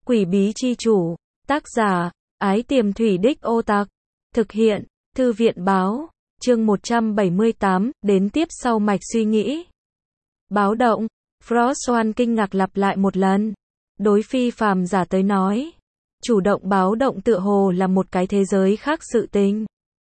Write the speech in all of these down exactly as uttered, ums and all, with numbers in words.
Quỷ bí chi chủ, tác giả, Ái Tiềm Thủy Đích Ô Tạc, thực hiện, Thư viện báo, chương một trăm bảy mươi tám, đến tiếp sau mạch suy nghĩ. Báo động, Frostwan kinh ngạc lặp lại một lần. Đối phi phàm giả tới nói, chủ động báo động tựa hồ là một cái thế giới khác sự tình.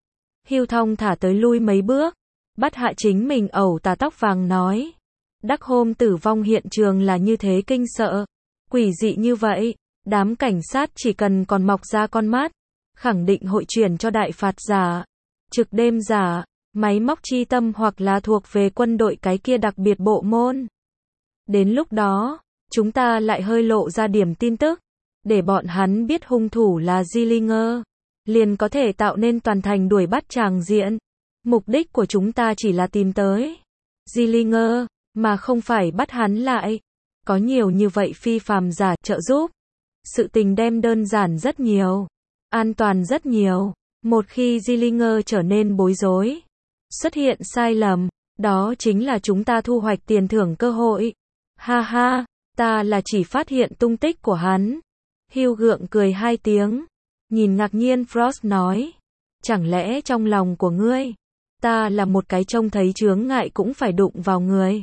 Hưu thong thả tới lui mấy bước, bắt hạ chính mình ẩu tà tóc vàng nói. Đắc hôm tử vong hiện trường là như thế kinh sợ, quỷ dị như vậy, đám cảnh sát chỉ cần còn mọc ra con mắt, khẳng định hội chuyển cho đại phạt giả, trực đêm giả, máy móc chi tâm hoặc là thuộc về quân đội cái kia đặc biệt bộ môn. Đến lúc đó, chúng ta lại hơi lộ ra điểm tin tức, để bọn hắn biết hung thủ là Dillinger, liền có thể tạo nên toàn thành đuổi bắt tràng diện. Mục đích của chúng ta chỉ là tìm tới Dillinger, mà không phải bắt hắn lại. Có nhiều như vậy phi phàm giả trợ giúp, sự tình đem đơn giản rất nhiều, an toàn rất nhiều. Một khi Dillinger trở nên bối rối, xuất hiện sai lầm, đó chính là chúng ta thu hoạch tiền thưởng cơ hội. Ha ha, ta là chỉ phát hiện tung tích của hắn. Hugh gượng cười hai tiếng, nhìn ngạc nhiên Frost nói, chẳng lẽ trong lòng của ngươi, ta là một cái trông thấy chướng ngại cũng phải đụng vào người.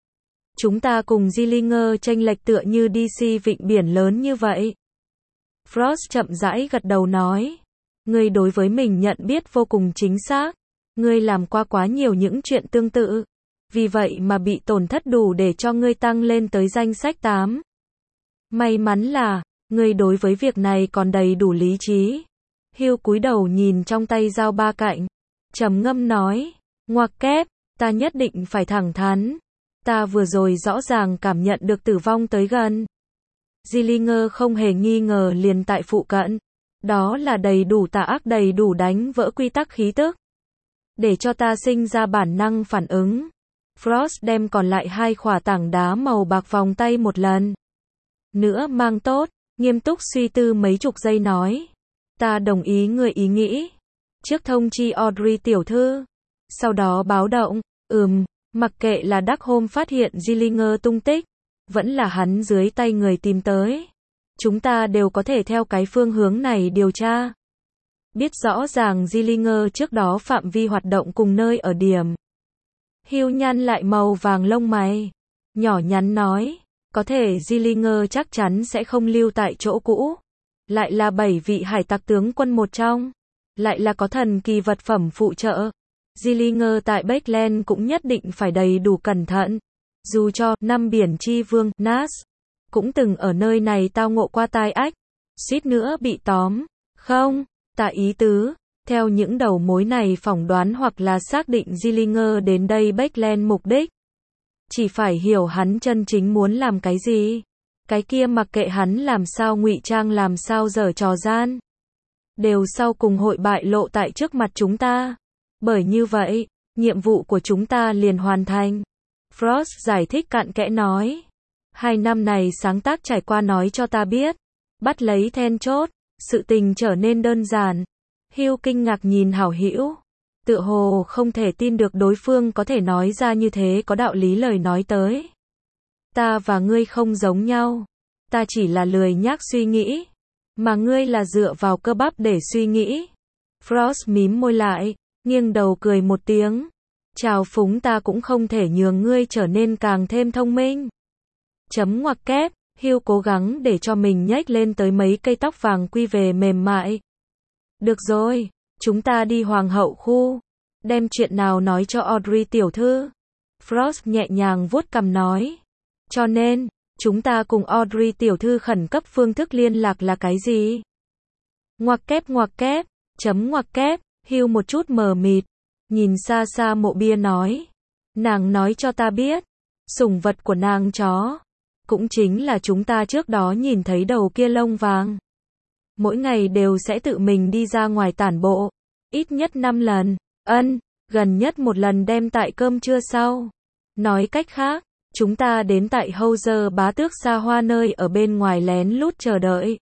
Chúng ta cùng Dillinger chênh lệch tựa như đê xê vịnh biển lớn như vậy. Frost chậm rãi gật đầu nói, ngươi đối với mình nhận biết vô cùng chính xác, ngươi làm qua quá nhiều những chuyện tương tự, vì vậy mà bị tổn thất đủ để cho ngươi tăng lên tới danh sách tám. May mắn là, ngươi đối với việc này còn đầy đủ lý trí. Hugh cúi đầu nhìn trong tay dao ba cạnh, trầm ngâm nói, ngoặc kép, ta nhất định phải thẳng thắn. Ta vừa rồi rõ ràng cảm nhận được tử vong tới gần. Dillinger không hề nghi ngờ liền tại phụ cận. Đó là đầy đủ tà ác, đầy đủ đánh vỡ quy tắc khí tức, để cho ta sinh ra bản năng phản ứng. Frost đem còn lại hai khỏa tảng đá màu bạc vòng tay một lần nữa mang tốt, nghiêm túc suy tư mấy chục giây nói, ta đồng ý người ý nghĩ. Trước thông chi Audrey tiểu thư, sau đó báo động. Ừm, mặc kệ là Đắc hôm phát hiện Dillinger tung tích, vẫn là hắn dưới tay người tìm tới, chúng ta đều có thể theo cái phương hướng này điều tra. Biết rõ ràng Dillinger trước đó phạm vi hoạt động cùng nơi ở điểm. Hugh nhăn lại màu vàng lông mày, nhỏ nhắn nói, có thể Dillinger chắc chắn sẽ không lưu tại chỗ cũ. Lại là bảy vị hải tặc tướng quân một trong, lại là có thần kỳ vật phẩm phụ trợ. Dillinger tại Bakeland cũng nhất định phải đầy đủ cẩn thận. Dù cho năm biển chi vương Nas cũng từng ở nơi này tao ngộ qua tai ách, suýt nữa bị tóm. Không, tạ ý tứ, theo những đầu mối này phỏng đoán hoặc là xác định Dillinger đến đây Bakeland mục đích. Chỉ phải hiểu hắn chân chính muốn làm cái gì. Cái kia mặc kệ hắn làm sao ngụy trang, làm sao giở trò gian, đều sau cùng hội bại lộ tại trước mặt chúng ta. Bởi như vậy, nhiệm vụ của chúng ta liền hoàn thành. Frost giải thích cặn kẽ nói. Hai năm này sáng tác trải qua nói cho ta biết, bắt lấy then chốt, sự tình trở nên đơn giản. Hugh kinh ngạc nhìn hảo hữu, tựa hồ không thể tin được đối phương có thể nói ra như thế có đạo lý lời nói tới. Ta và ngươi không giống nhau, ta chỉ là lười nhác suy nghĩ, mà ngươi là dựa vào cơ bắp để suy nghĩ. Frost mím môi lại, nghiêng đầu cười một tiếng. Chào phúng ta cũng không thể nhường ngươi trở nên càng thêm thông minh. Chấm ngoặc kép, Hugh cố gắng để cho mình nhếch lên tới mấy cây tóc vàng quy về mềm mại. Được rồi, chúng ta đi hoàng hậu khu. Đem chuyện nào nói cho Audrey tiểu thư. Frost nhẹ nhàng vuốt cằm nói. Cho nên, chúng ta cùng Audrey tiểu thư khẩn cấp phương thức liên lạc là cái gì? Ngoặc kép ngoặc kép, chấm ngoặc kép. Hugh một chút mờ mịt, nhìn xa xa mộ bia nói. Nàng nói cho ta biết, sủng vật của nàng chó, cũng chính là chúng ta trước đó nhìn thấy đầu kia lông vàng, mỗi ngày đều sẽ tự mình đi ra ngoài tản bộ, ít nhất năm lần, ân, gần nhất một lần đem tại cơm trưa sau. Nói cách khác, chúng ta đến tại Howzer bá tước xa hoa nơi ở bên ngoài lén lút chờ đợi.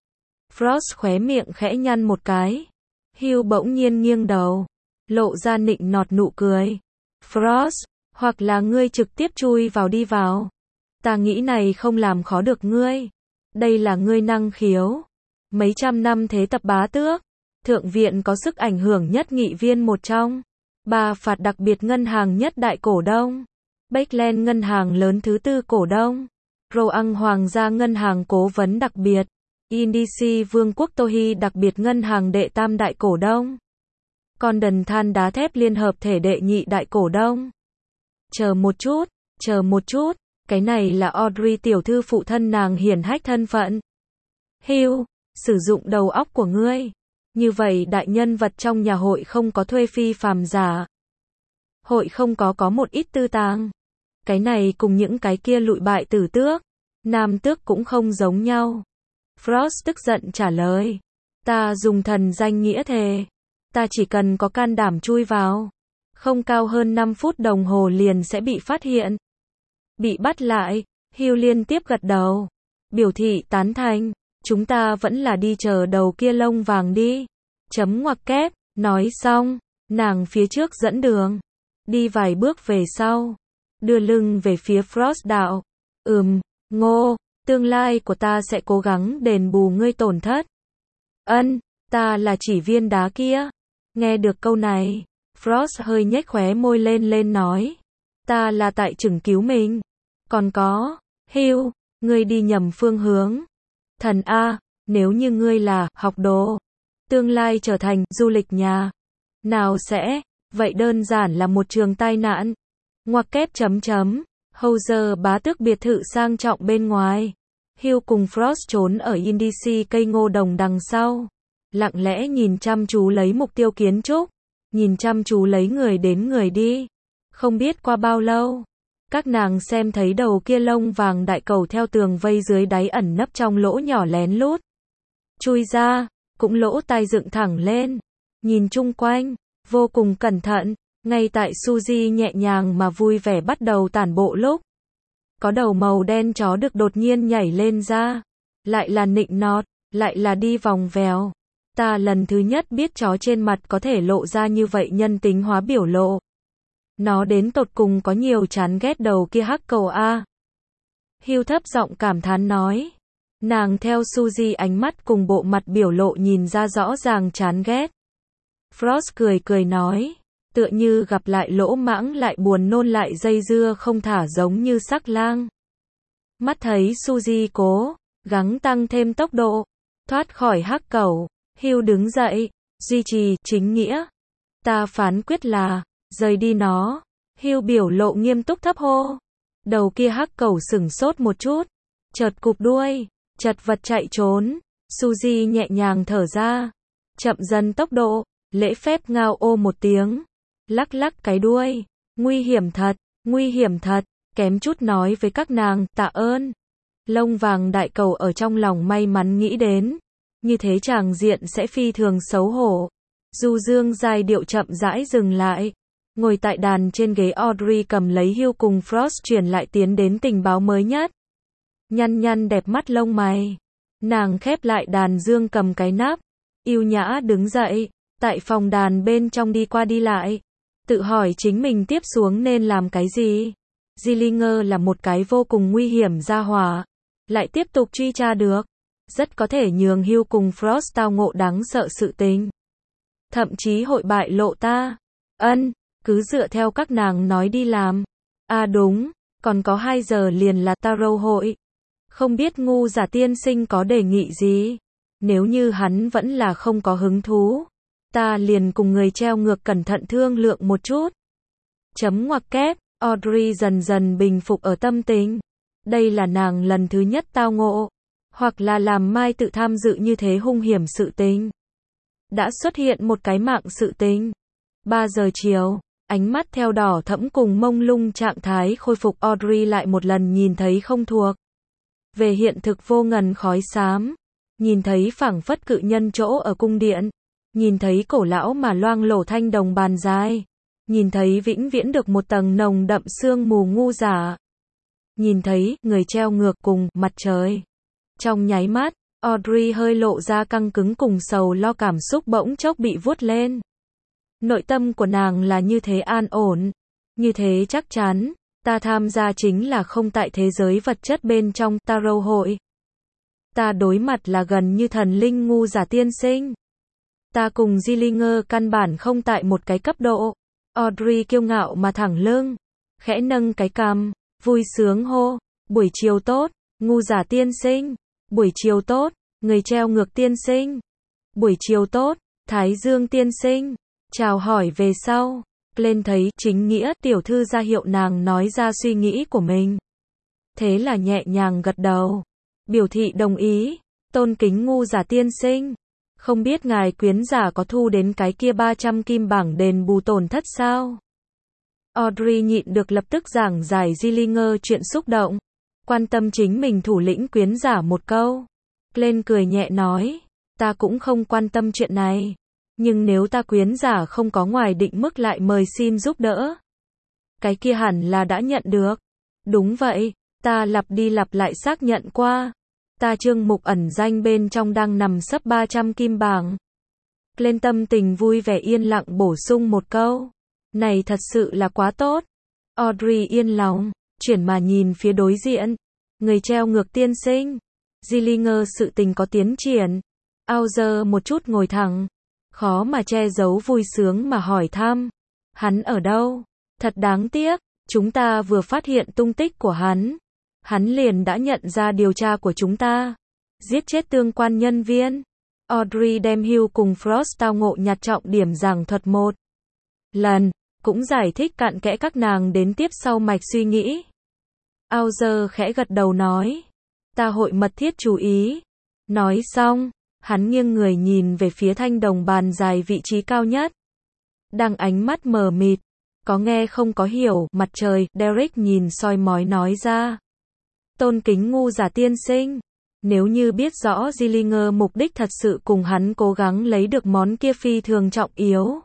Frost khóe miệng khẽ nhăn một cái. Hugh bỗng nhiên nghiêng đầu, lộ ra nịnh nọt nụ cười. Frost, hoặc là ngươi trực tiếp chui vào đi vào. Ta nghĩ này không làm khó được ngươi. Đây là ngươi năng khiếu. Mấy trăm năm thế tập bá tước. Thượng viện có sức ảnh hưởng nhất nghị viên một trong. Ba phạt đặc biệt ngân hàng nhất đại cổ đông. Backland ngân hàng lớn thứ tư cổ đông. Roang Hoàng gia ngân hàng cố vấn đặc biệt. Indici Vương quốc Tohi đặc biệt ngân hàng đệ tam đại cổ đông. Condon than đá thép liên hợp thể đệ nhị đại cổ đông. Chờ một chút, chờ một chút, cái này là Audrey tiểu thư phụ thân nàng hiển hách thân phận. Hugh, sử dụng đầu óc của ngươi. Như vậy đại nhân vật trong nhà hội không có thuê phi phàm giả. Hội không có có một ít tư tàng. Cái này cùng những cái kia lụi bại tử tước. Nam tước cũng không giống nhau. Frost tức giận trả lời. Ta dùng thần danh nghĩa thề. Ta chỉ cần có can đảm chui vào. Không cao hơn năm phút đồng hồ liền sẽ bị phát hiện. Bị bắt lại, Hugh liên tiếp gật đầu. Biểu thị tán thành. Chúng ta vẫn là đi chờ đầu kia lông vàng đi. Chấm ngoặc kép, nói xong, nàng phía trước dẫn đường. Đi vài bước về sau. Đưa lưng về phía Frost đạo. Ừm, Ngô, tương lai của ta sẽ cố gắng đền bù ngươi tổn thất. Ân, ta là chỉ viên đá kia. Nghe được câu này, Frost hơi nhếch khóe môi lên lên nói. Ta là tại chừng cứu mình. Còn có, Hugh, ngươi đi nhầm phương hướng. Thần A, nếu như ngươi là học đồ, tương lai trở thành du lịch nhà, nào sẽ, vậy đơn giản là một trường tai nạn. Ngoặc kép chấm chấm, Howzer bá tước biệt thự sang trọng bên ngoài. Hugh cùng Frost trốn ở Indici cây ngô đồng đằng sau. Lặng lẽ nhìn chăm chú lấy mục tiêu kiến trúc. Nhìn chăm chú lấy người đến người đi. Không biết qua bao lâu. Các nàng xem thấy đầu kia lông vàng đại cầu theo tường vây dưới đáy ẩn nấp trong lỗ nhỏ lén lút. Chui ra, cũng lỗ tai dựng thẳng lên. Nhìn chung quanh, vô cùng cẩn thận. Ngay tại Suzy nhẹ nhàng mà vui vẻ bắt đầu tản bộ lúc. Có đầu màu đen chó được đột nhiên nhảy lên ra. Lại là nịnh nọt, lại là đi vòng vèo. Ta lần thứ nhất biết chó trên mặt có thể lộ ra như vậy nhân tính hóa biểu lộ. Nó đến tột cùng có nhiều chán ghét đầu kia hắc cầu A. Hugh thấp giọng cảm thán nói. Nàng theo Suzy ánh mắt cùng bộ mặt biểu lộ nhìn ra rõ ràng chán ghét. Frost cười cười nói. Tựa như gặp lại lỗ mãng lại buồn nôn lại dây dưa không thả giống như sắc lang. Mắt thấy Suzy cố gắng tăng thêm tốc độ, thoát khỏi hắc cầu, Hugh đứng dậy, duy trì chính nghĩa. Ta phán quyết là rời đi nó. Hugh biểu lộ nghiêm túc thấp hô. Đầu kia hắc cầu sửng sốt một chút, chợt cụp đuôi, chật vật chạy trốn. Suzy nhẹ nhàng thở ra, chậm dần tốc độ, lễ phép ngao ô một tiếng, lắc lắc cái đuôi. Nguy hiểm thật, nguy hiểm thật, kém chút nói với các nàng, tạ ơn. Lông vàng đại cầu ở trong lòng may mắn nghĩ đến, như thế tràng diện sẽ phi thường xấu hổ. Du dương giai điệu chậm rãi dừng lại. Ngồi tại đàn trên ghế Audrey cầm lấy Hugh cùng Frost truyền lại tiến đến tình báo mới nhất. Nhăn nhăn đẹp mắt lông mày. Nàng khép lại đàn dương cầm cái nắp. Yêu nhã đứng dậy, tại phòng đàn bên trong đi qua đi lại. Tự hỏi chính mình tiếp xuống nên làm cái gì. Gillinger là một cái vô cùng nguy hiểm gia hỏa. Lại tiếp tục truy tra được. Rất có thể nhường Hugh cùng Frost tao ngộ đáng sợ sự tình. Thậm chí hội bại lộ ta. Ân, cứ dựa theo các nàng nói đi làm. À đúng, còn có hai giờ liền là tarot hội. Không biết ngu giả tiên sinh có đề nghị gì. Nếu như hắn vẫn là không có hứng thú, ta liền cùng người treo ngược cẩn thận thương lượng một chút. Chấm ngoặc kép, Audrey dần dần bình phục ở tâm tình. Đây là nàng lần thứ nhất tao ngộ, hoặc là làm mai tự tham dự như thế hung hiểm sự tình. Đã xuất hiện một cái mạng sự tình. ba giờ chiều, ánh mắt theo đỏ thẫm cùng mông lung trạng thái khôi phục Audrey lại một lần nhìn thấy không thuộc. Về hiện thực vô ngần khói xám. Nhìn thấy phảng phất cự nhân chỗ ở cung điện. Nhìn thấy cổ lão mà loang lổ thanh đồng bàn dài. Nhìn thấy vĩnh viễn được một tầng nồng đậm sương mù ngu giả. Nhìn thấy người treo ngược cùng mặt trời. Trong nháy mắt, Audrey hơi lộ ra căng cứng cùng sầu lo cảm xúc bỗng chốc bị vuốt lên. Nội tâm của nàng là như thế an ổn, như thế chắc chắn, ta tham gia chính là không tại thế giới vật chất bên trong tarot hội. Ta đối mặt là gần như thần linh ngu giả tiên sinh. Ta cùng Zillinger căn bản không tại một cái cấp độ. Audrey kiêu ngạo mà thẳng lưng, khẽ nâng cái cằm, vui sướng hô, buổi chiều tốt, ngu giả tiên sinh, buổi chiều tốt, người treo ngược tiên sinh, buổi chiều tốt, Thái Dương tiên sinh, chào hỏi về sau. Glenn thấy chính nghĩa tiểu thư ra hiệu nàng nói ra suy nghĩ của mình. Thế là nhẹ nhàng gật đầu, biểu thị đồng ý, tôn kính ngu giả tiên sinh. Không biết ngài quyến giả có thu đến cái kia ba trăm kim bảng đền bù tổn thất sao? Audrey nhịn được lập tức giảng giải Zillinger chuyện xúc động, quan tâm chính mình thủ lĩnh quyến giả một câu. Glenn cười nhẹ nói, ta cũng không quan tâm chuyện này. Nhưng nếu ta quyến giả không có ngoài định mức lại mời xin giúp đỡ. Cái kia hẳn là đã nhận được. Đúng vậy, ta lặp đi lặp lại xác nhận qua. Ta chương mục ẩn danh bên trong đang nằm sấp ba trăm kim bảng. Glenn tâm tình vui vẻ yên lặng bổ sung một câu. Này thật sự là quá tốt. Audrey yên lòng, chuyển mà nhìn phía đối diện. Người treo ngược tiên sinh. Zillinger sự tình có tiến triển. Auger một chút ngồi thẳng. Khó mà che giấu vui sướng mà hỏi thăm. Hắn ở đâu? Thật đáng tiếc, chúng ta vừa phát hiện tung tích của hắn. Hắn liền đã nhận ra điều tra của chúng ta. Giết chết tương quan nhân viên. Audrey đem Hugh cùng Frost tao ngộ nhặt trọng điểm giảng thuật một lần, cũng giải thích cặn kẽ các nàng đến tiếp sau mạch suy nghĩ. Auger khẽ gật đầu nói. Ta hội mật thiết chú ý. Nói xong, hắn nghiêng người nhìn về phía thanh đồng bàn dài vị trí cao nhất. Đang ánh mắt mờ mịt, có nghe không có hiểu, mặt trời, Derek nhìn soi mói nói ra. Tôn kính ngu giả tiên sinh, nếu như biết rõ Zillinger mục đích thật sự cùng hắn cố gắng lấy được món kia phi thường trọng yếu.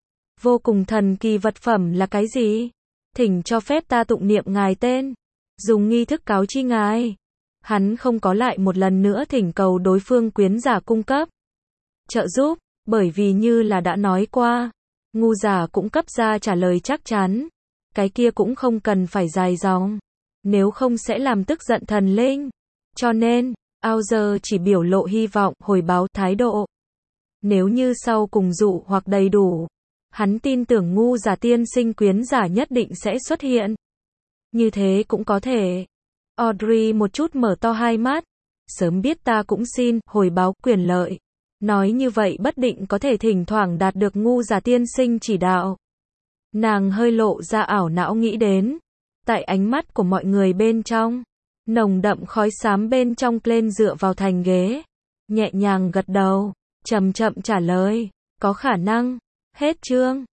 Vô cùng thần kỳ vật phẩm là cái gì? Thỉnh cho phép ta tụng niệm ngài tên, dùng nghi thức cáo chi ngài. Hắn không có lại một lần nữa thỉnh cầu đối phương quyến giả cung cấp trợ giúp, bởi vì như là đã nói qua, ngu giả cũng cấp ra trả lời chắc chắn. Cái kia cũng không cần phải dài dòng, nếu không sẽ làm tức giận thần linh. Cho nên, Auger chỉ biểu lộ hy vọng, hồi báo thái độ. Nếu như sau cùng dụ hoặc đầy đủ, hắn tin tưởng ngu giả tiên sinh quyến giả nhất định sẽ xuất hiện. Như thế cũng có thể. Audrey một chút mở to hai mắt. Sớm biết ta cũng xin hồi báo quyền lợi. Nói như vậy bất định có thể thỉnh thoảng đạt được ngu giả tiên sinh chỉ đạo. Nàng hơi lộ ra ảo não nghĩ đến. Tại ánh mắt của mọi người bên trong, nồng đậm khói xám bên trong Glenn dựa vào thành ghế, nhẹ nhàng gật đầu, chậm chậm trả lời, có khả năng. Hết chương.